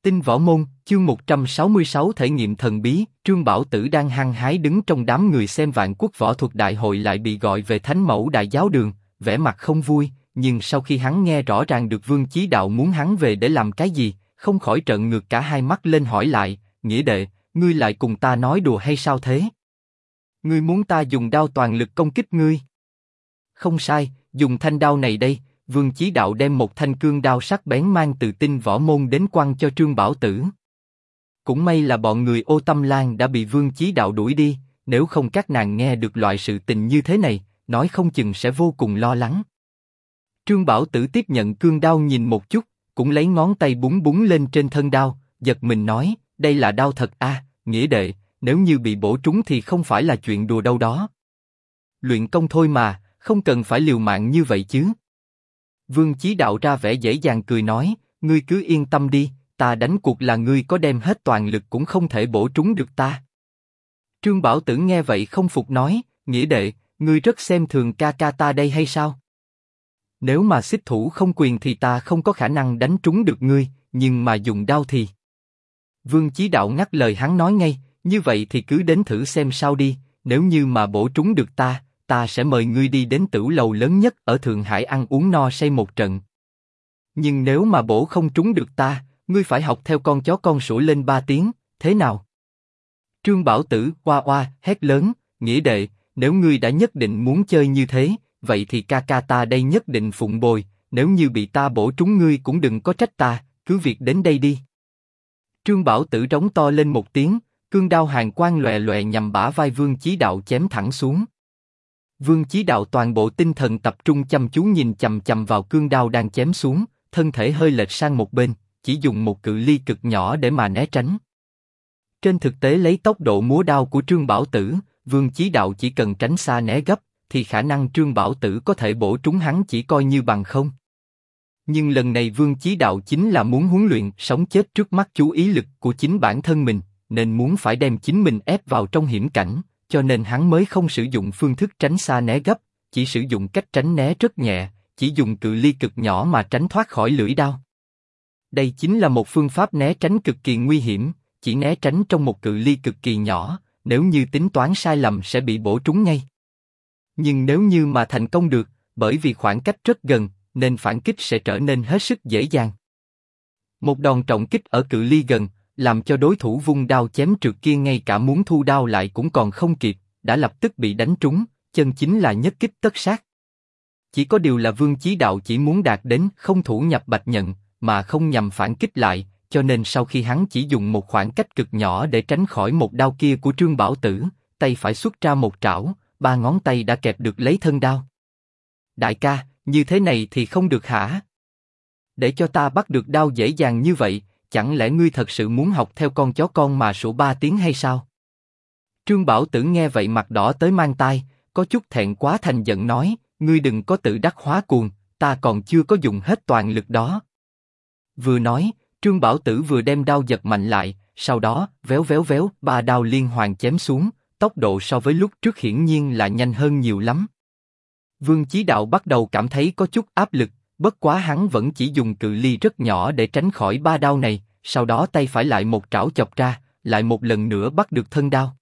Tinh Võ Môn, chương 166 thể nghiệm thần bí. Trương Bảo Tử đang hăng hái đứng trong đám người xem Vạn Quốc Võ Thuật Đại Hội lại bị gọi về Thánh Mẫu Đại Giáo Đường, vẻ mặt không vui. Nhưng sau khi hắn nghe rõ ràng được Vương Chí Đạo muốn hắn về để làm cái gì, không khỏi trợn ngược cả hai mắt lên hỏi lại: Nghĩa đệ, ngươi lại cùng ta nói đùa hay sao thế? Ngươi muốn ta dùng đao toàn lực công kích ngươi? Không sai, dùng thanh đao này đây. Vương Chí Đạo đem một thanh cương đao sắc bén mang từ Tinh Võ Môn đến quăng cho Trương Bảo Tử. Cũng may là bọn người Ô Tâm Lan đã bị Vương Chí Đạo đuổi đi, nếu không các nàng nghe được loại sự tình như thế này, nói không chừng sẽ vô cùng lo lắng. Trương Bảo Tử tiếp nhận cương đao nhìn một chút, cũng lấy ngón tay búng búng lên trên thân đao, giật mình nói: đây là đao thật à, Nghĩa đệ, nếu như bị bổ trúng thì không phải là chuyện đùa đâu đó. Luyện công thôi mà, không cần phải liều mạng như vậy chứ. Vương Chí Đạo ra vẻ dễ dàng cười nói: ngươi cứ yên tâm đi, ta đánh cuộc là ngươi có đem hết toàn lực cũng không thể bổ trúng được ta. Trương Bảo Tử nghe vậy không phục nói: Nghĩa đệ, ngươi rất xem thường ca ca ta đây hay sao? Nếu mà xích thủ không quyền thì ta không có khả năng đánh trúng được ngươi, nhưng mà dùng đao thì... Vương Chí Đạo ngắt lời hắn nói ngay: như vậy thì cứ đến thử xem sao đi, nếu như mà bổ trúng được ta sẽ mời ngươi đi đến tửu lầu lớn nhất ở Thượng Hải ăn uống no say một trận. Nhưng nếu mà bổ không trúng được ta, ngươi phải học theo con chó con sủa lên 3 tiếng, thế nào? Trương Bảo Tử oa oa hét lớn: Nghĩa đệ, nếu ngươi đã nhất định muốn chơi như thế, vậy thì ca ca ta đây nhất định phụng bồi, nếu như bị ta bổ trúng ngươi cũng đừng có trách ta, cứ việc đến đây đi. Trương Bảo Tử rống to lên một tiếng, cương đao hàn quang lòe lòe nhằm bả vai Vương Chí Đạo chém thẳng xuống. Vương Chí Đạo toàn bộ tinh thần tập trung chăm chú nhìn chằm chằm vào cương đao đang chém xuống, thân thể hơi lệch sang một bên, chỉ dùng một cự ly cực nhỏ để mà né tránh. Trên thực tế lấy tốc độ múa đao của Trương Bảo Tử, Vương Chí Đạo chỉ cần tránh xa né gấp, thì khả năng Trương Bảo Tử có thể bổ trúng hắn chỉ coi như bằng không. Nhưng lần này Vương Chí Đạo chính là muốn huấn luyện sống chết trước mắt chú ý lực của chính bản thân mình, nên muốn phải đem chính mình ép vào trong hiểm cảnh, cho nên hắn mới không sử dụng phương thức tránh xa né gấp, chỉ sử dụng cách tránh né rất nhẹ, chỉ dùng cự ly cực nhỏ mà tránh thoát khỏi lưỡi đao. Đây chính là một phương pháp né tránh cực kỳ nguy hiểm, chỉ né tránh trong một cự ly cực kỳ nhỏ, nếu như tính toán sai lầm sẽ bị bổ trúng ngay. Nhưng nếu như mà thành công được, bởi vì khoảng cách rất gần, nên phản kích sẽ trở nên hết sức dễ dàng. Một đòn trọng kích ở cự ly gần, làm cho đối thủ vung đao chém trượt kia ngay cả muốn thu đao lại cũng còn không kịp, đã lập tức bị đánh trúng, chân chính là nhất kích tất sát. Chỉ có điều là Vương Chí Đạo chỉ muốn đạt đến không thủ nhập bạch nhận, mà không nhằm phản kích lại, cho nên sau khi hắn chỉ dùng một khoảng cách cực nhỏ để tránh khỏi một đao kia của Trương Bảo Tử, tay phải xuất ra một trảo, 3 ngón tay đã kẹp được lấy thân đao. Đại ca, như thế này thì không được hả? Để cho ta bắt được đao dễ dàng như vậy, chẳng lẽ ngươi thật sự muốn học theo con chó con mà sủa 3 tiếng hay sao? Trương Bảo Tử nghe vậy mặt đỏ tới mang tai, có chút thẹn quá thành giận nói: ngươi đừng có tự đắc hóa cuồng, ta còn chưa có dùng hết toàn lực đó. Vừa nói, Trương Bảo Tử vừa đem đao giật mạnh lại, sau đó véo véo véo 3 đao liên hoàn chém xuống, tốc độ so với lúc trước hiển nhiên là nhanh hơn nhiều lắm. Vương Chí Đạo bắt đầu cảm thấy có chút áp lực, bất quá hắn vẫn chỉ dùng cự ly rất nhỏ để tránh khỏi 3 đao này, sau đó tay phải lại một trảo chọc ra, lại một lần nữa bắt được thân đao.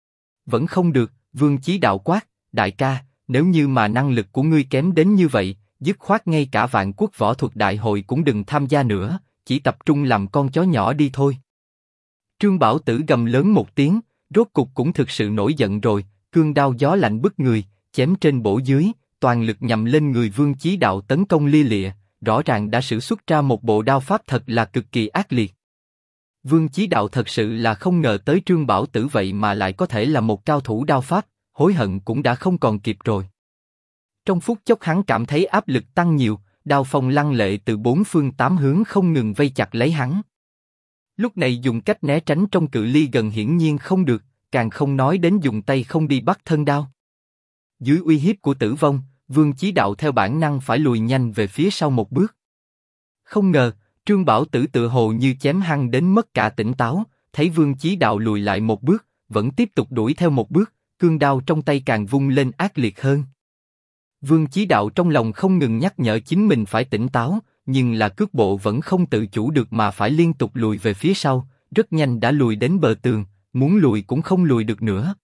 Vẫn không được, Vương Chí Đạo quát: đại ca, nếu như mà năng lực của ngươi kém đến như vậy, dứt khoát ngay cả Vạn Quốc Võ Thuật Đại Hội cũng đừng tham gia nữa, chỉ tập trung làm con chó nhỏ đi thôi. Trương Bảo Tử gầm lớn một tiếng, rốt cục cũng thực sự nổi giận rồi, cương đao gió lạnh bức người, chém trên bổ dưới, toàn lực nhằm lên người Vương Chí Đạo tấn công lia lịa, rõ ràng đã sử xuất ra một bộ đao pháp thật là cực kỳ ác liệt. Vương Chí Đạo thật sự là không ngờ tới Trương Bảo Tử vậy mà lại có thể là một cao thủ đao pháp, hối hận cũng đã không còn kịp rồi. Trong phút chốc hắn cảm thấy áp lực tăng nhiều, đao phong lăng lệ từ 4 phương 8 hướng không ngừng vây chặt lấy hắn. Lúc này dùng cách né tránh trong cự ly gần hiển nhiên không được, càng không nói đến dùng tay không đi bắt thân đao. Dưới uy hiếp của tử vong, Vương Chí Đạo theo bản năng phải lùi nhanh về phía sau một bước. Không ngờ, Trương Bảo Tử tựa hồ như chém hăng đến mất cả tỉnh táo, thấy Vương Chí Đạo lùi lại một bước, vẫn tiếp tục đuổi theo một bước, cương đao trong tay càng vung lên ác liệt hơn. Vương Chí Đạo trong lòng không ngừng nhắc nhở chính mình phải tỉnh táo, nhưng là cước bộ vẫn không tự chủ được mà phải liên tục lùi về phía sau, rất nhanh đã lùi đến bờ tường, muốn lùi cũng không lùi được nữa.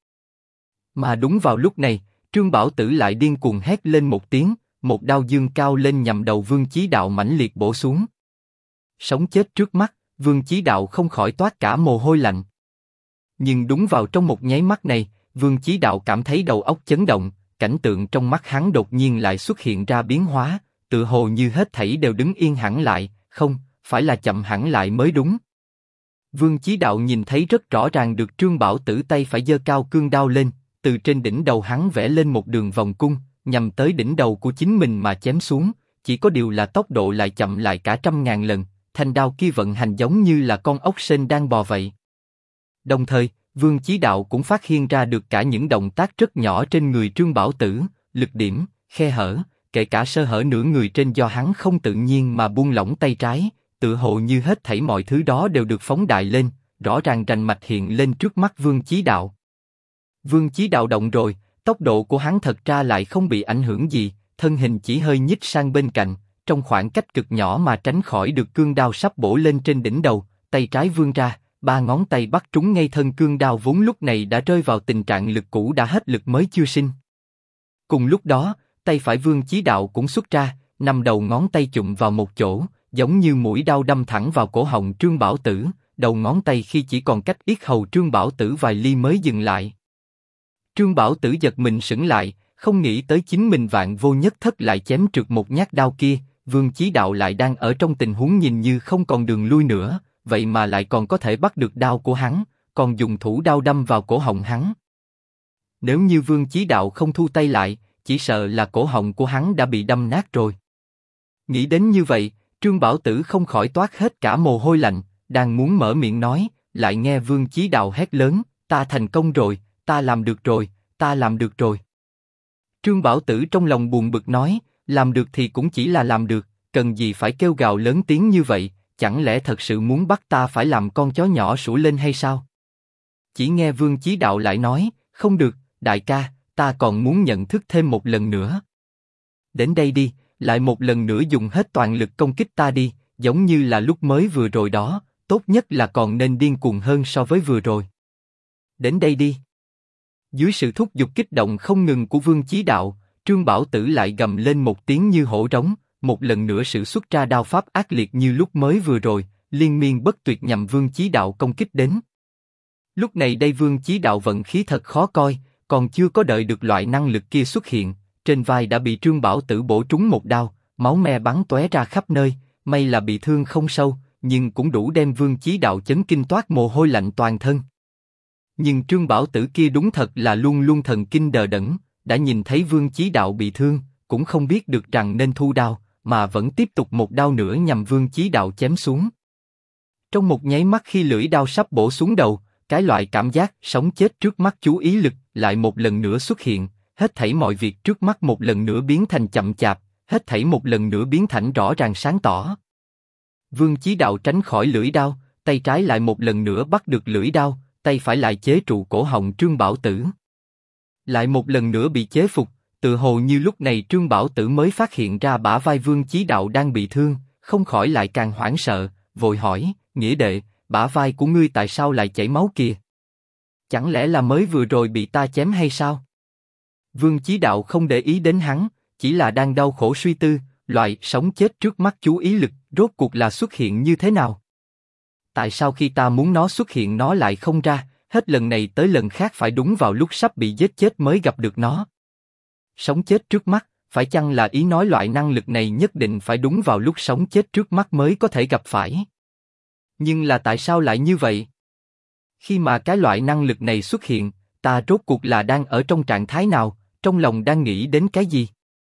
Mà đúng vào lúc này, Trương Bảo Tử lại điên cuồng hét lên một tiếng, một đao dương cao lên nhằm đầu Vương Chí Đạo mãnh liệt bổ xuống. Sống chết trước mắt, Vương Chí Đạo không khỏi toát cả mồ hôi lạnh. Nhưng đúng vào trong một nháy mắt này, Vương Chí Đạo cảm thấy đầu óc chấn động, cảnh tượng trong mắt hắn đột nhiên lại xuất hiện ra biến hóa, tự hồ như hết thảy đều đứng yên hẳn lại, không, phải là chậm hẳn lại mới đúng. Vương Chí Đạo nhìn thấy rất rõ ràng được Trương Bảo Tử tay phải giơ cao cương đao lên, từ trên đỉnh đầu hắn vẽ lên một đường vòng cung, nhằm tới đỉnh đầu của chính mình mà chém xuống, chỉ có điều là tốc độ lại chậm lại cả 100.000 lần, thanh đao kia vận hành giống như là con ốc sên đang bò vậy. Đồng thời, Vương Chí Đạo cũng phát hiện ra được cả những động tác rất nhỏ trên người Trương Bảo Tử, lực điểm, khe hở, kể cả sơ hở nửa người trên do hắn không tự nhiên mà buông lỏng tay trái, tự hồ như hết thảy mọi thứ đó đều được phóng đại lên, rõ ràng rành mạch hiện lên trước mắt Vương Chí Đạo. Vương Chí Đạo động rồi, tốc độ của hắn thật ra lại không bị ảnh hưởng gì, thân hình chỉ hơi nhích sang bên cạnh, trong khoảng cách cực nhỏ mà tránh khỏi được cương đao sắp bổ lên trên đỉnh đầu, tay trái vươn ra, 3 ngón tay bắt trúng ngay thân cương đao vốn lúc này đã rơi vào tình trạng lực cũ đã hết lực mới chưa sinh. Cùng lúc đó, tay phải Vương Chí Đạo cũng xuất ra, 5 đầu ngón tay chụm vào một chỗ, giống như mũi đao đâm thẳng vào cổ họng Trương Bảo Tử, đầu ngón tay khi chỉ còn cách yết hầu Trương Bảo Tử vài ly mới dừng lại. Trương Bảo Tử giật mình sững lại, không nghĩ tới chính mình vạn vô nhất thất lại chém trượt một nhát đao kia, Vương Chí Đạo lại đang ở trong tình huống nhìn như không còn đường lui nữa, vậy mà lại còn có thể bắt được đao của hắn, còn dùng thủ đao đâm vào cổ họng hắn. Nếu như Vương Chí Đạo không thu tay lại, chỉ sợ là cổ họng của hắn đã bị đâm nát rồi. Nghĩ đến như vậy, Trương Bảo Tử không khỏi toát hết cả mồ hôi lạnh, đang muốn mở miệng nói, lại nghe Vương Chí Đạo hét lớn, ta thành công rồi, ta làm được rồi, ta làm được rồi. Trương Bảo Tử trong lòng buồn bực nói, làm được thì cũng chỉ là làm được, cần gì phải kêu gào lớn tiếng như vậy, chẳng lẽ thật sự muốn bắt ta phải làm con chó nhỏ sủa lên hay sao? Chỉ nghe Vương Chí Đạo lại nói, không được, đại ca, ta còn muốn nhận thức thêm một lần nữa. Đến đây đi, lại một lần nữa dùng hết toàn lực công kích ta đi, giống như là lúc mới vừa rồi đó, tốt nhất là còn nên điên cuồng hơn so với vừa rồi. Đến đây đi. Dưới sự thúc giục kích động không ngừng của Vương Chí Đạo, Trương Bảo Tử lại gầm lên một tiếng như hổ trống, một lần nữa sử xuất ra đao pháp ác liệt như lúc mới vừa rồi, liên miên bất tuyệt nhằm Vương Chí Đạo công kích đến. Lúc này đây Vương Chí Đạo vận khí thật khó coi, còn chưa có đợi được loại năng lực kia xuất hiện, trên vai đã bị Trương Bảo Tử bổ trúng một đao, máu me bắn tóe ra khắp nơi, may là bị thương không sâu, nhưng cũng đủ đem Vương Chí Đạo chấn kinh toát mồ hôi lạnh toàn thân. Nhưng Trương Bảo Tử kia đúng thật là luôn luôn thần kinh đờ đẫn, đã nhìn thấy Vương Chí Đạo bị thương, cũng không biết được rằng nên thu đao, mà vẫn tiếp tục một đao nữa nhằm Vương Chí Đạo chém xuống. Trong một nháy mắt khi lưỡi đao sắp bổ xuống đầu, cái loại cảm giác sống chết trước mắt chú ý lực lại một lần nữa xuất hiện, hết thảy mọi việc trước mắt một lần nữa biến thành chậm chạp, hết thảy một lần nữa biến thành rõ ràng sáng tỏ. Vương Chí Đạo tránh khỏi lưỡi đao, tay trái lại một lần nữa bắt được lưỡi đao, tay phải lại chế trụ cổ họng Trương Bảo Tử. Lại một lần nữa bị chế phục, tự hồ như lúc này Trương Bảo Tử mới phát hiện ra bả vai Vương Chí Đạo đang bị thương, không khỏi lại càng hoảng sợ, vội hỏi, nghĩa đệ, bả vai của ngươi tại sao lại chảy máu kìa? Chẳng lẽ là mới vừa rồi bị ta chém hay sao? Vương Chí Đạo không để ý đến hắn, chỉ là đang đau khổ suy tư, loại sống chết trước mắt chú ý lực, rốt cuộc là xuất hiện như thế nào? Tại sao khi ta muốn nó xuất hiện nó lại không ra, hết lần này tới lần khác phải đúng vào lúc sắp bị giết chết mới gặp được nó? Sống chết trước mắt, phải chăng là ý nói loại năng lực này nhất định phải đúng vào lúc sống chết trước mắt mới có thể gặp phải? Nhưng là tại sao lại như vậy? Khi mà cái loại năng lực này xuất hiện, ta rốt cuộc là đang ở trong trạng thái nào, trong lòng đang nghĩ đến cái gì?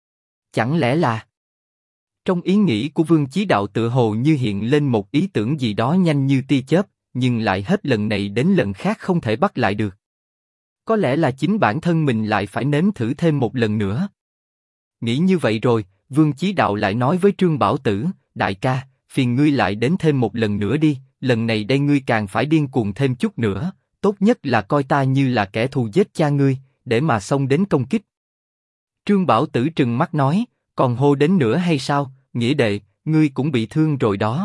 Chẳng lẽ là... Trong ý nghĩ của Vương Chí Đạo tựa hồ như hiện lên một ý tưởng gì đó nhanh như tia chớp, nhưng lại hết lần này đến lần khác không thể bắt lại được. Có lẽ là chính bản thân mình lại phải nếm thử thêm một lần nữa. Nghĩ như vậy rồi, Vương Chí Đạo lại nói với Trương Bảo Tử, đại ca, phiền ngươi lại đến thêm một lần nữa đi, lần này đây ngươi càng phải điên cuồng thêm chút nữa, tốt nhất là coi ta như là kẻ thù giết cha ngươi, để mà xông đến công kích. Trương Bảo Tử trừng mắt nói, còn hô đến nữa hay sao, nghĩa đệ, ngươi cũng bị thương rồi đó.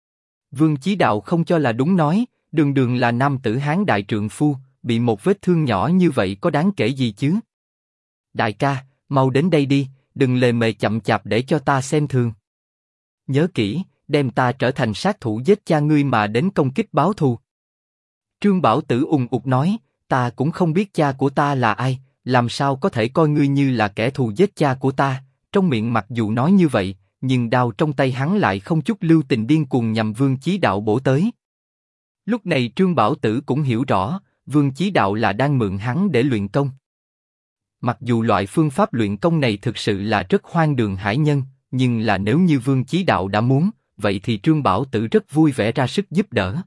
Vương Chí Đạo không cho là đúng nói, đường đường là nam tử Hán đại trượng phu, bị một vết thương nhỏ như vậy có đáng kể gì chứ? Đại ca, mau đến đây đi, đừng lề mề chậm chạp để cho ta xem thường. Nhớ kỹ, đem ta trở thành sát thủ giết cha ngươi mà đến công kích báo thù. Trương Bảo Tử ùng ục nói, ta cũng không biết cha của ta là ai, làm sao có thể coi ngươi như là kẻ thù giết cha của ta. Trong miệng mặc dù nói như vậy, nhưng đao trong tay hắn lại không chút lưu tình điên cuồng nhằm Vương Chí Đạo bổ tới. Lúc này Trương Bảo Tử cũng hiểu rõ, Vương Chí Đạo là đang mượn hắn để luyện công. Mặc dù loại phương pháp luyện công này thực sự là rất hoang đường hải nhân, nhưng là nếu như Vương Chí Đạo đã muốn, vậy thì Trương Bảo Tử rất vui vẻ ra sức giúp đỡ.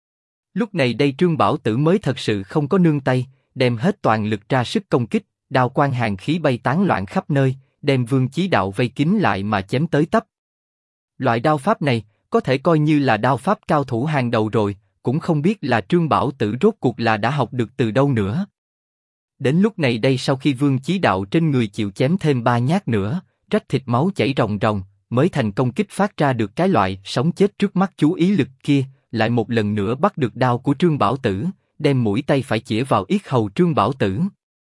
Lúc này đây Trương Bảo Tử mới thật sự không có nương tay, đem hết toàn lực ra sức công kích, đao quang hàn khí bay tán loạn khắp nơi, đem Vương Chí Đạo vây kín lại mà chém tới tấp. Loại đao pháp này có thể coi như là đao pháp cao thủ hàng đầu rồi, cũng không biết là Trương Bảo Tử rốt cuộc là đã học được từ đâu nữa. Đến lúc này đây sau khi Vương Chí Đạo trên người chịu chém thêm 3 nhát nữa, rách thịt máu chảy ròng ròng, mới thành công kích phát ra được cái loại sống chết trước mắt chú ý lực kia, lại một lần nữa bắt được đao của Trương Bảo Tử, đem mũi tay phải chĩa vào yết hầu Trương Bảo Tử.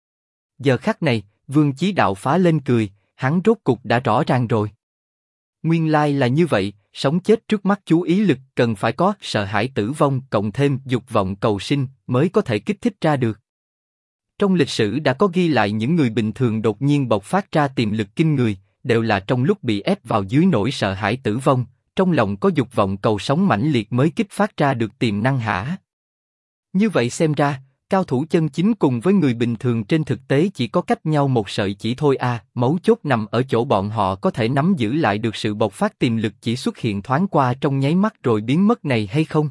Giờ khắc này, Vương Chí Đạo phá lên cười, hắn rốt cục đã rõ ràng rồi. Nguyên lai là như vậy, sống chết trước mắt chú ý lực cần phải có sợ hãi tử vong cộng thêm dục vọng cầu sinh mới có thể kích thích ra được. Trong lịch sử đã có ghi lại những người bình thường đột nhiên bộc phát ra tiềm lực kinh người, đều là trong lúc bị ép vào dưới nỗi sợ hãi tử vong, trong lòng có dục vọng cầu sống mãnh liệt mới kích phát ra được tiềm năng hả? Như vậy xem ra, cao thủ chân chính cùng với người bình thường trên thực tế chỉ có cách nhau một sợi chỉ thôi à, mấu chốt nằm ở chỗ bọn họ có thể nắm giữ lại được sự bộc phát tiềm lực chỉ xuất hiện thoáng qua trong nháy mắt rồi biến mất này hay không?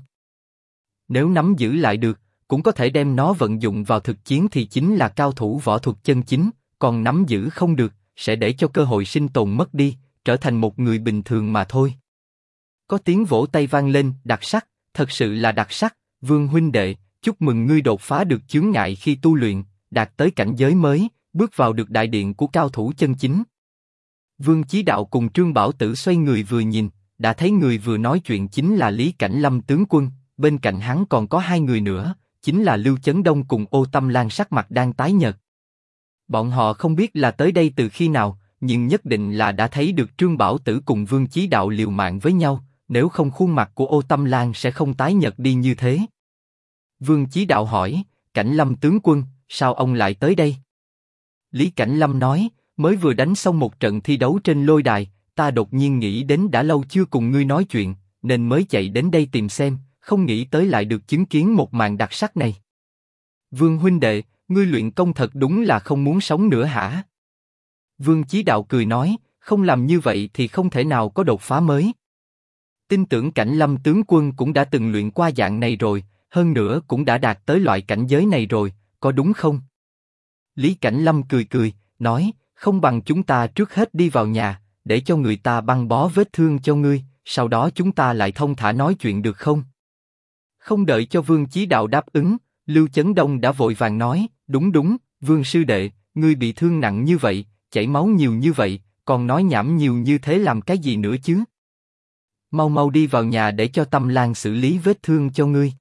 Nếu nắm giữ lại được, cũng có thể đem nó vận dụng vào thực chiến thì chính là cao thủ võ thuật chân chính, còn nắm giữ không được, sẽ để cho cơ hội sinh tồn mất đi, trở thành một người bình thường mà thôi. Có tiếng vỗ tay vang lên, đặc sắc, thật sự là đặc sắc, Vương huynh đệ, chúc mừng ngươi đột phá được chướng ngại khi tu luyện, đạt tới cảnh giới mới, bước vào được đại điện của cao thủ chân chính. Vương Chí Đạo cùng Trương Bảo Tử xoay người vừa nhìn, đã thấy người vừa nói chuyện chính là Lý Cảnh Lâm tướng quân, bên cạnh hắn còn có 2 người nữa, chính là Lưu Chấn Đông cùng Ô Tâm Lan sắc mặt đang tái nhợt. Bọn họ không biết là tới đây từ khi nào, nhưng nhất định là đã thấy được Trương Bảo Tử cùng Vương Chí Đạo liều mạng với nhau, nếu không khuôn mặt của Ô Tâm Lan sẽ không tái nhợt đi như thế. Vương Chí Đạo hỏi, Cảnh Lâm tướng quân, sao ông lại tới đây? Lý Cảnh Lâm nói, mới vừa đánh xong một trận thi đấu trên lôi đài, ta đột nhiên nghĩ đến đã lâu chưa cùng ngươi nói chuyện, nên mới chạy đến đây tìm xem, không nghĩ tới lại được chứng kiến một màn đặc sắc này. Vương huynh đệ, ngươi luyện công thật đúng là không muốn sống nữa hả? Vương Chí Đạo cười nói, không làm như vậy thì không thể nào có đột phá mới. Tin tưởng Cảnh Lâm tướng quân cũng đã từng luyện qua dạng này rồi, hơn nữa cũng đã đạt tới loại cảnh giới này rồi, có đúng không? Lý Cảnh Lâm cười cười, nói, không bằng chúng ta trước hết đi vào nhà, để cho người ta băng bó vết thương cho ngươi, sau đó chúng ta lại thông thả nói chuyện được không? Không đợi cho Vương Chí Đạo đáp ứng, Lưu Chấn Đông đã vội vàng nói, đúng đúng, Vương sư đệ, ngươi bị thương nặng như vậy, chảy máu nhiều như vậy, còn nói nhảm nhiều như thế làm cái gì nữa chứ? Mau mau đi vào nhà để cho Tâm Lan xử lý vết thương cho ngươi.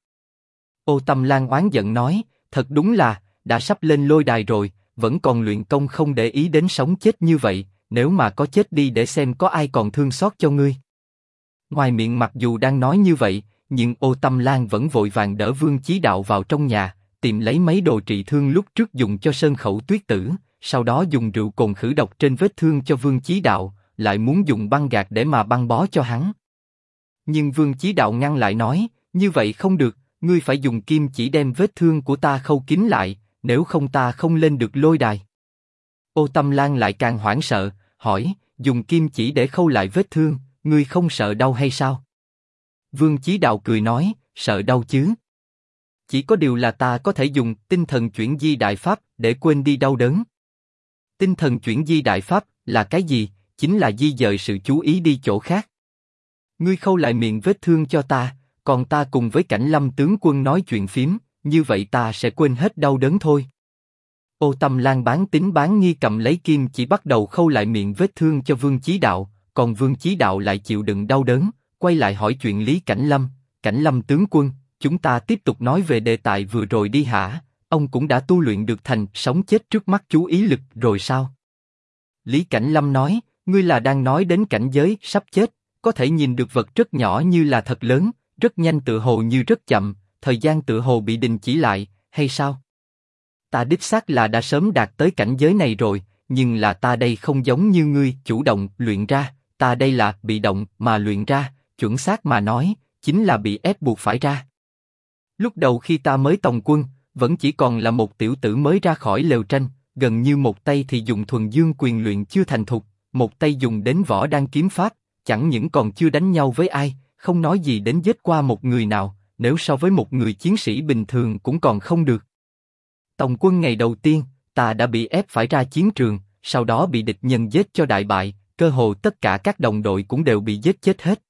Ô Tâm Lan oán giận nói, thật đúng là, đã sắp lên lôi đài rồi, vẫn còn luyện công không để ý đến sống chết như vậy, nếu mà có chết đi để xem có ai còn thương xót cho ngươi. Ngoài miệng mặc dù đang nói như vậy, nhưng Ô Tâm Lan vẫn vội vàng đỡ Vương Chí Đạo vào trong nhà, tìm lấy mấy đồ trị thương lúc trước dùng cho Sơn Khẩu Tuyết Tử, sau đó dùng rượu cồn khử độc trên vết thương cho Vương Chí Đạo, lại muốn dùng băng gạc để mà băng bó cho hắn. Nhưng Vương Chí Đạo ngăn lại nói, như vậy không được, ngươi phải dùng kim chỉ đem vết thương của ta khâu kín lại, nếu không ta không lên được lôi đài. Ô Tâm Lan lại càng hoảng sợ, hỏi, dùng kim chỉ để khâu lại vết thương, ngươi không sợ đau hay sao? Vương Chí Đạo cười nói, sợ đau chứ. Chỉ có điều là ta có thể dùng tinh thần chuyển di đại pháp để quên đi đau đớn. Tinh thần chuyển di đại pháp là cái gì? Chính là di dời sự chú ý đi chỗ khác. Ngươi khâu lại miệng vết thương cho ta, còn ta cùng với Cảnh Lâm tướng quân nói chuyện phím, như vậy ta sẽ quên hết đau đớn thôi. Ô Tâm Lan bán tín bán nghi cầm lấy kim chỉ bắt đầu khâu lại miệng vết thương cho Vương Chí Đạo, còn Vương Chí Đạo lại chịu đựng đau đớn, quay lại hỏi chuyện Lý Cảnh Lâm. Cảnh Lâm tướng quân, chúng ta tiếp tục nói về đề tài vừa rồi đi hả? Ông cũng đã tu luyện được thành sống chết trước mắt chú ý lực rồi sao? Lý Cảnh Lâm nói, ngươi là đang nói đến cảnh giới sắp chết, có thể nhìn được vật rất nhỏ như là thật lớn, rất nhanh tựa hồ như rất chậm, thời gian tựa hồ bị đình chỉ lại, hay sao? Ta đích xác là đã sớm đạt tới cảnh giới này rồi, nhưng là ta đây không giống như ngươi chủ động luyện ra, ta đây là bị động mà luyện ra, chuẩn xác mà nói, chính là bị ép buộc phải ra. Lúc đầu khi ta mới tòng quân, vẫn chỉ còn là một tiểu tử mới ra khỏi lều tranh, gần như một tay thì dùng thuần dương quyền luyện chưa thành thục, một tay dùng đến võ đan kiếm pháp, chẳng những còn chưa đánh nhau với ai, không nói gì đến giết qua một người nào, nếu so với một người chiến sĩ bình thường cũng còn không được. Tòng quân ngày đầu tiên, ta đã bị ép phải ra chiến trường, sau đó bị địch nhân giết cho đại bại, cơ hồ tất cả các đồng đội cũng đều bị giết chết hết.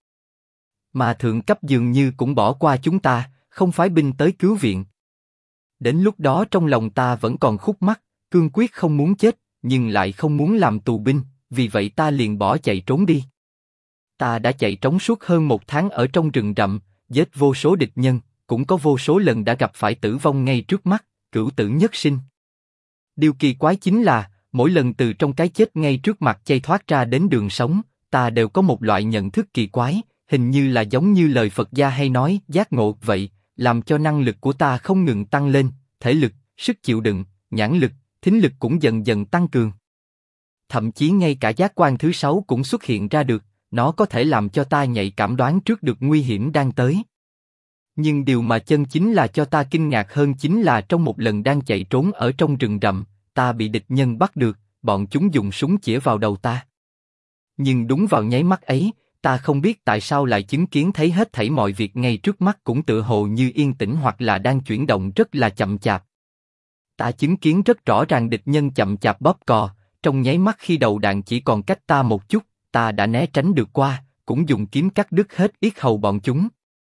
Mà thượng cấp dường như cũng bỏ qua chúng ta, không phái binh tới cứu viện. Đến lúc đó trong lòng ta vẫn còn khúc mắc, cương quyết không muốn chết, nhưng lại không muốn làm tù binh, vì vậy ta liền bỏ chạy trốn đi. Ta đã chạy trốn suốt hơn 1 tháng ở trong rừng rậm, giết vô số địch nhân, cũng có vô số lần đã gặp phải tử vong ngay trước mắt, cửu tử nhất sinh. Điều kỳ quái chính là, mỗi lần từ trong cái chết ngay trước mặt chay thoát ra đến đường sống, ta đều có một loại nhận thức kỳ quái, hình như là giống như lời Phật gia hay nói, giác ngộ vậy, làm cho năng lực của ta không ngừng tăng lên, thể lực, sức chịu đựng, nhãn lực, thính lực cũng dần dần tăng cường. Thậm chí ngay cả giác quan thứ 6 cũng xuất hiện ra được, nó có thể làm cho ta nhạy cảm đoán trước được nguy hiểm đang tới. Nhưng điều mà chân chính là cho ta kinh ngạc hơn chính là trong một lần đang chạy trốn ở trong rừng rậm, ta bị địch nhân bắt được, bọn chúng dùng súng chĩa vào đầu ta. Nhưng đúng vào nháy mắt ấy, ta không biết tại sao lại chứng kiến thấy hết thảy mọi việc ngay trước mắt cũng tựa hồ như yên tĩnh hoặc là đang chuyển động rất là chậm chạp. Ta chứng kiến rất rõ ràng địch nhân chậm chạp bóp cò, trong nháy mắt khi đầu đạn chỉ còn cách ta một chút, ta đã né tránh được qua, cũng dùng kiếm cắt đứt hết yết hầu bọn chúng.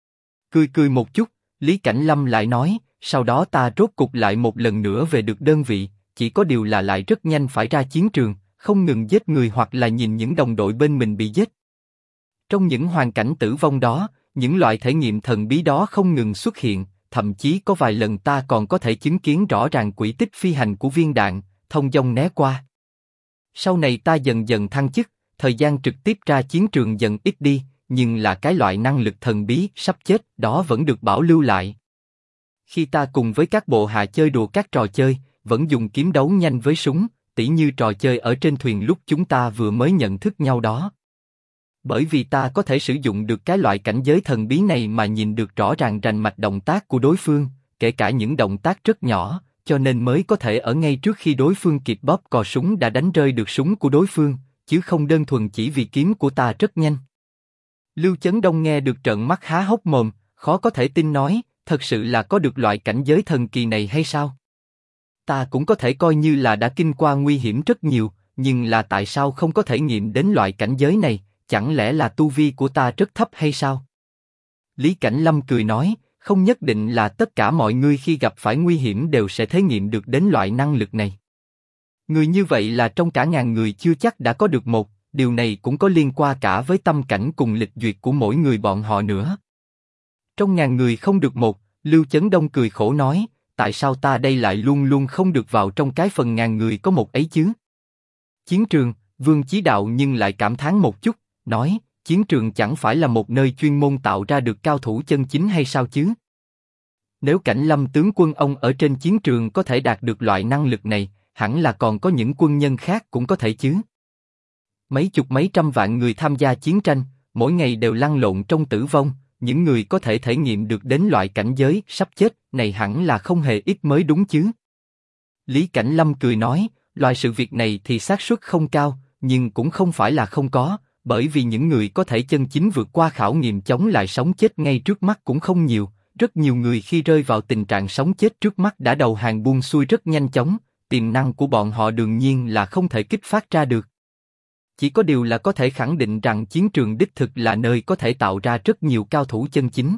Cười một chút, Lý Cảnh Lâm lại nói, sau đó ta rốt cục lại một lần nữa về được đơn vị, chỉ có điều là lại rất nhanh phải ra chiến trường, không ngừng giết người hoặc là nhìn những đồng đội bên mình bị giết. Trong những hoàn cảnh tử vong đó, những loại thể nghiệm thần bí đó không ngừng xuất hiện, thậm chí có vài lần ta còn có thể chứng kiến rõ ràng quỹ tích phi hành của viên đạn, thông dong né qua. Sau này ta dần dần thăng chức, thời gian trực tiếp ra chiến trường dần ít đi, nhưng là cái loại năng lực thần bí sắp chết đó vẫn được bảo lưu lại. Khi ta cùng với các bộ hạ chơi đùa các trò chơi, vẫn dùng kiếm đấu nhanh với súng, tỉ như trò chơi ở trên thuyền lúc chúng ta vừa mới nhận thức nhau đó. Bởi vì ta có thể sử dụng được cái loại cảnh giới thần bí này mà nhìn được rõ ràng rành mạch động tác của đối phương, kể cả những động tác rất nhỏ, cho nên mới có thể ở ngay trước khi đối phương kịp bóp cò súng đã đánh rơi được súng của đối phương, chứ không đơn thuần chỉ vì kiếm của ta rất nhanh. Lưu Chấn Đông nghe được trợn mắt há hốc mồm, khó có thể tin nói, thật sự là có được loại cảnh giới thần kỳ này hay sao? Ta cũng có thể coi như là đã kinh qua nguy hiểm rất nhiều, nhưng là tại sao không có thể nghiệm đến loại cảnh giới này, chẳng lẽ là tu vi của ta rất thấp hay sao? Lý Cảnh Lâm cười nói, không nhất định là tất cả mọi người khi gặp phải nguy hiểm đều sẽ thể nghiệm được đến loại năng lực này. Người như vậy là trong cả ngàn người chưa chắc đã có được một, điều này cũng có liên quan cả với tâm cảnh cùng lịch duyệt của mỗi người bọn họ nữa. Trong ngàn người không được một, Lưu Chấn Đông cười khổ nói, tại sao ta đây lại luôn luôn không được vào trong cái phần ngàn người có một ấy chứ? Chiến trường, Vương Chí Đạo nhưng lại cảm thán một chút, nói, chiến trường chẳng phải là một nơi chuyên môn tạo ra được cao thủ chân chính hay sao chứ? Nếu Cảnh Lâm tướng quân ông ở trên chiến trường có thể đạt được loại năng lực này, hẳn là còn có những quân nhân khác cũng có thể chứ. Mấy chục mấy trăm vạn người tham gia chiến tranh, mỗi ngày đều lăn lộn trong tử vong, những người có thể thể nghiệm được đến loại cảnh giới sắp chết này hẳn là không hề ít mới đúng chứ. Lý Cảnh Lâm cười nói, loại sự việc này thì xác suất không cao, nhưng cũng không phải là không có, bởi vì những người có thể chân chính vượt qua khảo nghiệm chống lại sống chết ngay trước mắt cũng không nhiều, rất nhiều người khi rơi vào tình trạng sống chết trước mắt đã đầu hàng buông xuôi rất nhanh chóng, tiềm năng của bọn họ đương nhiên là không thể kích phát ra được. Chỉ có điều là có thể khẳng định rằng chiến trường đích thực là nơi có thể tạo ra rất nhiều cao thủ chân chính.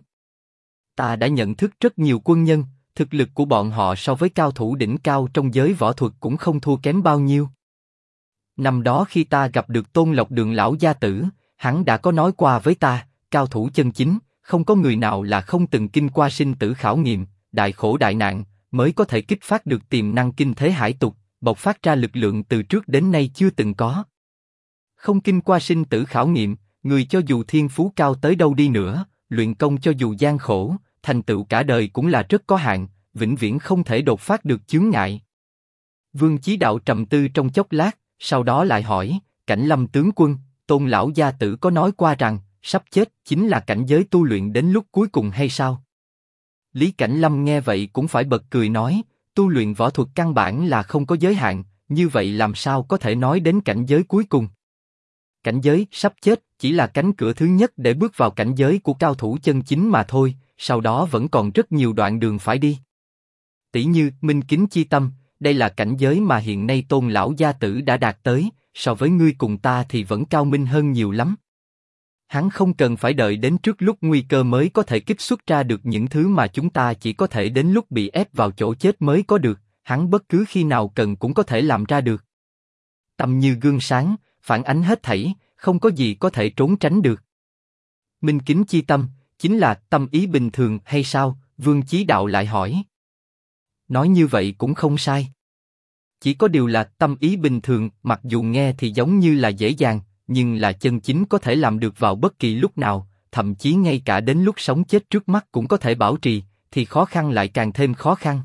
Ta đã nhận thức rất nhiều quân nhân, thực lực của bọn họ so với cao thủ đỉnh cao trong giới võ thuật cũng không thua kém bao nhiêu. Năm đó khi ta gặp được Tôn Lộc Đường lão gia tử, hắn đã có nói qua với ta, cao thủ chân chính, không có người nào là không từng kinh qua sinh tử khảo nghiệm, đại khổ đại nạn, mới có thể kích phát được tiềm năng kinh thế hải tục, bộc phát ra lực lượng từ trước đến nay chưa từng có. Không kinh qua sinh tử khảo nghiệm, người cho dù thiên phú cao tới đâu đi nữa, luyện công cho dù gian khổ, thành tựu cả đời cũng là rất có hạn, vĩnh viễn không thể đột phát được chướng ngại. Vương Chí Đạo trầm tư trong chốc lát, sau đó lại hỏi, Cảnh Lâm tướng quân, Tôn lão gia tử có nói qua rằng, sắp chết chính là cảnh giới tu luyện đến lúc cuối cùng hay sao? Lý Cảnh Lâm nghe vậy cũng phải bật cười nói, tu luyện võ thuật căn bản là không có giới hạn, như vậy làm sao có thể nói đến cảnh giới cuối cùng? Cảnh giới sắp chết chỉ là cánh cửa thứ nhất để bước vào cảnh giới của cao thủ chân chính mà thôi, sau đó vẫn còn rất nhiều đoạn đường phải đi. Tỷ như Minh Kính Chi Tâm, đây là cảnh giới mà hiện nay Tôn lão gia tử đã đạt tới, so với ngươi cùng ta thì vẫn cao minh hơn nhiều lắm. Hắn không cần phải đợi đến trước lúc nguy cơ mới có thể kích xuất ra được những thứ mà chúng ta chỉ có thể đến lúc bị ép vào chỗ chết mới có được, hắn bất cứ khi nào cần cũng có thể làm ra được. Tâm như gương sáng, phản ánh hết thảy, không có gì có thể trốn tránh được. Minh Kính Chi Tâm, chính là tâm ý bình thường hay sao? Vương Chí Đạo lại hỏi. Nói như vậy cũng không sai. Chỉ có điều là tâm ý bình thường, mặc dù nghe thì giống như là dễ dàng, nhưng là chân chính có thể làm được vào bất kỳ lúc nào, thậm chí ngay cả đến lúc sống chết trước mắt cũng có thể bảo trì, thì khó khăn lại càng thêm khó khăn.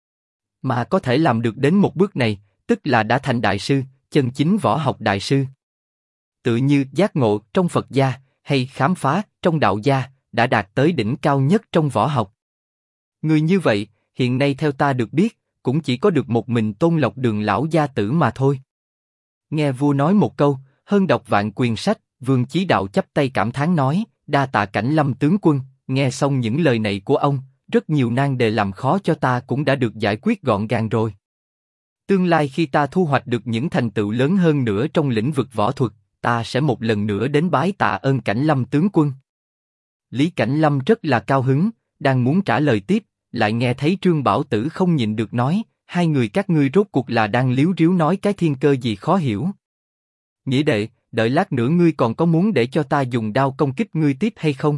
Mà có thể làm được đến một bước này, tức là đã thành đại sư, chân chính võ học đại sư. Tự như giác ngộ trong Phật gia, hay khám phá trong đạo gia, đã đạt tới đỉnh cao nhất trong võ học. Người như vậy, hiện nay theo ta được biết, cũng chỉ có được một mình Tôn Lộc Đường lão gia tử mà thôi. Nghe vua nói một câu, hơn đọc vạn quyển sách, Vương Chí Đạo chắp tay cảm thán nói, đa tạ Cảnh Lâm tướng quân. Nghe xong những lời này của ông, rất nhiều nan đề làm khó cho ta cũng đã được giải quyết gọn gàng rồi. Tương lai khi ta thu hoạch được những thành tựu lớn hơn nữa trong lĩnh vực võ thuật, ta sẽ một lần nữa đến bái tạ ơn Cảnh Lâm tướng quân. Lý Cảnh Lâm rất là cao hứng, đang muốn trả lời tiếp, lại nghe thấy Trương Bảo Tử không nhịn được nói, hai người các ngươi rốt cuộc là đang líu ríu nói cái thiên cơ gì khó hiểu. Nghĩa đệ, đợi lát nữa ngươi còn có muốn để cho ta dùng đao công kích ngươi tiếp hay không?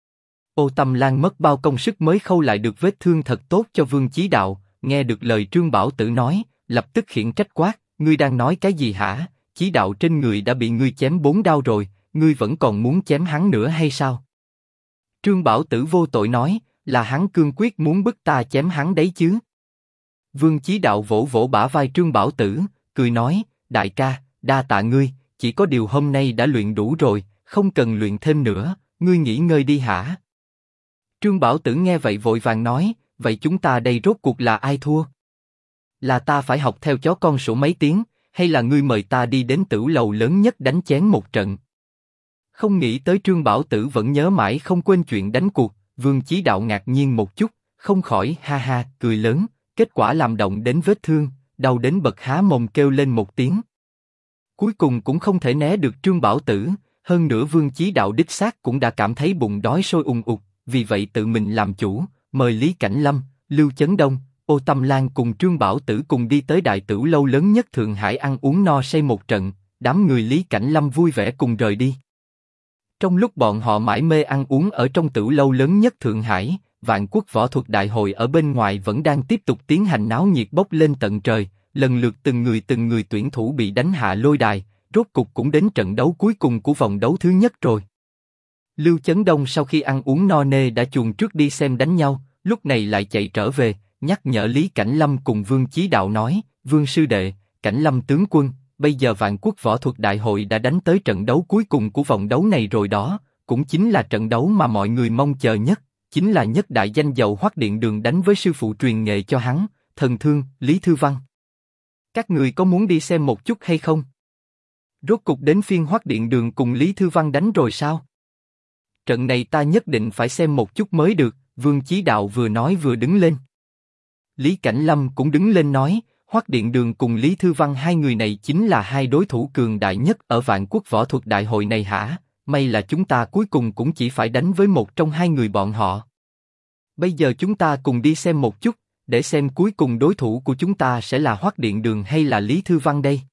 Ô Tâm Lan mất bao công sức mới khâu lại được vết thương thật tốt cho Vương Chí Đạo, nghe được lời Trương Bảo Tử nói, lập tức khiển trách quát, ngươi đang nói cái gì hả? Chí Đạo trên người đã bị ngươi chém 4 đao rồi, ngươi vẫn còn muốn chém hắn nữa hay sao? Trương Bảo Tử vô tội nói, là hắn cương quyết muốn bức ta chém hắn đấy chứ. Vương Chí Đạo vỗ vỗ bả vai Trương Bảo Tử, cười nói, đại ca, đa tạ ngươi, chỉ có điều hôm nay đã luyện đủ rồi, không cần luyện thêm nữa, ngươi nghỉ ngơi đi hả? Trương Bảo Tử nghe vậy vội vàng nói, vậy chúng ta đây rốt cuộc là ai thua? Là ta phải học theo chó con sủa mấy tiếng, hay là ngươi mời ta đi đến tửu lầu lớn nhất đánh chén một trận? Không nghĩ tới Trương Bảo Tử vẫn nhớ mãi không quên chuyện đánh cuộc, Vương Chí Đạo ngạc nhiên một chút, không khỏi ha ha cười lớn, kết quả làm động đến vết thương, đau đến bật há mồm kêu lên một tiếng. Cuối cùng cũng không thể né được Trương Bảo Tử, hơn nữa Vương Chí Đạo đích xác cũng đã cảm thấy bụng đói sôi ùn ùd, vì vậy tự mình làm chủ, mời Lý Cảnh Lâm, Lưu Chấn Đông, Ô Tâm Lan cùng Trương Bảo Tử cùng đi tới đại tửu lâu lớn nhất Thượng Hải ăn uống no say một trận, đám người Lý Cảnh Lâm vui vẻ cùng rời đi. Trong lúc bọn họ mải mê ăn uống ở trong tửu lâu lớn nhất Thượng Hải, Vạn Quốc Võ Thuật Đại Hội ở bên ngoài vẫn đang tiếp tục tiến hành náo nhiệt bốc lên tận trời, lần lượt từng người tuyển thủ bị đánh hạ lôi đài, rốt cục cũng đến trận đấu cuối cùng của vòng đấu thứ nhất rồi. Lưu Chấn Đông sau khi ăn uống no nê đã chuồn trước đi xem đánh nhau, lúc này lại chạy trở về, nhắc nhở Lý Cảnh Lâm cùng Vương Chí Đạo nói, Vương sư đệ, Cảnh Lâm tướng quân, bây giờ Vạn Quốc Võ Thuật Đại Hội đã đánh tới trận đấu cuối cùng của vòng đấu này rồi đó, cũng chính là trận đấu mà mọi người mong chờ nhất, chính là nhất đại danh dầu Hoắc Điện Đường đánh với sư phụ truyền nghệ cho hắn, thần thương, Lý Thư Văn. Các người có muốn đi xem một chút hay không? Rốt cục đến phiên Hoắc Điện Đường cùng Lý Thư Văn đánh rồi sao? Trận này ta nhất định phải xem một chút mới được, Vương Chí Đạo vừa nói vừa đứng lên. Lý Cảnh Lâm cũng đứng lên nói, Hoắc Điện Đường cùng Lý Thư Văn hai người này chính là hai đối thủ cường đại nhất ở Vạn Quốc Võ Thuật Đại Hội này hả? May là chúng ta cuối cùng cũng chỉ phải đánh với một trong hai người bọn họ. Bây giờ chúng ta cùng đi xem một chút, để xem cuối cùng đối thủ của chúng ta sẽ là Hoắc Điện Đường hay là Lý Thư Văn đây.